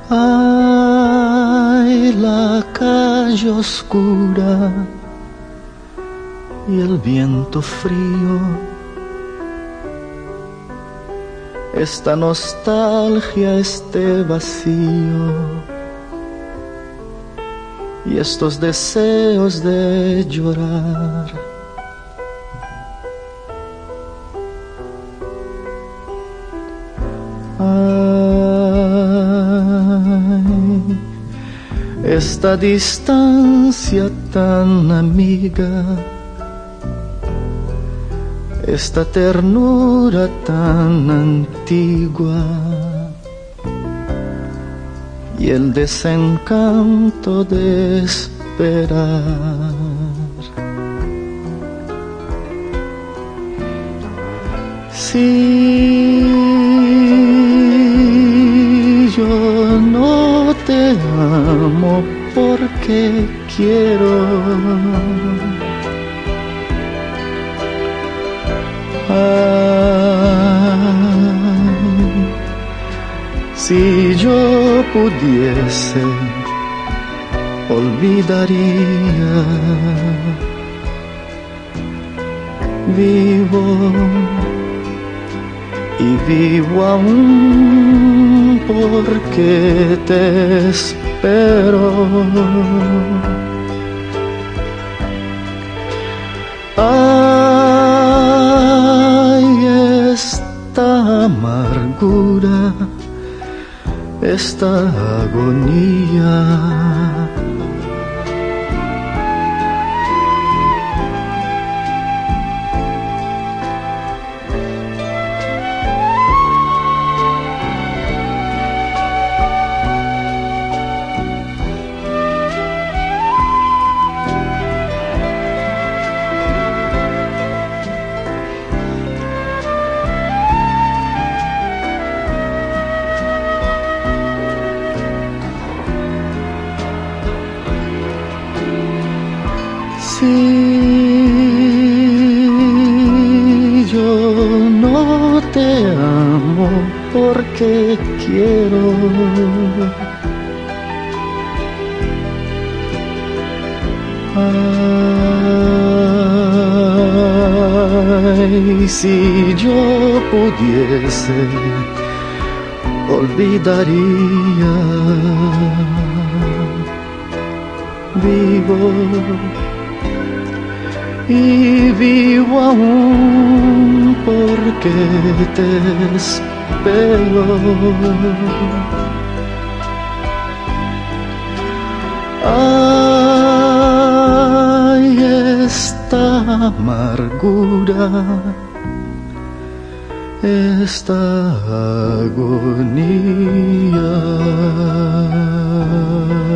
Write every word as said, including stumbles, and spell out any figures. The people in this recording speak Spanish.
Ay, la calle oscura y el viento frío, esta nostalgia, este vacío y estos deseos de llorar. Ay, esta distancia tan amiga, esta ternura tan antigua y el desencanto de esperar. Si yo no te amo porque quiero, ay, si yo pudiese, olvidaría. Vivo y vivo aún porque te espero. Ay, esta amargura, esta agonía, si yo no te amo porque quiero, ay, si yo pudiese, olvidaría. Vivo y vivo aún porque te espero. Ay, esta amargura, esta agonía.